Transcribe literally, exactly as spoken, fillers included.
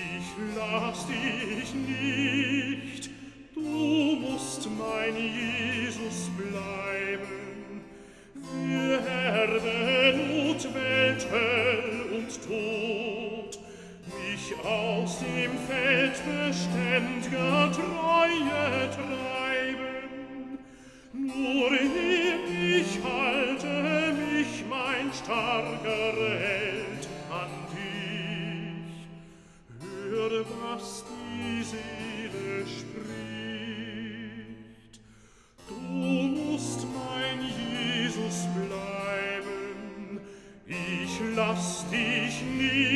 Ich lass dich nicht, du musst mein Jesus bleiben. Wir Erben und Welt, Höll und Tod, mich aus dem Feld beständiger Treue treiben. Nur ich halte mich, mein starker Held, an dich. Höre, was die Seele spricht. Du musst mein Jesus bleiben, ich lass dich nicht.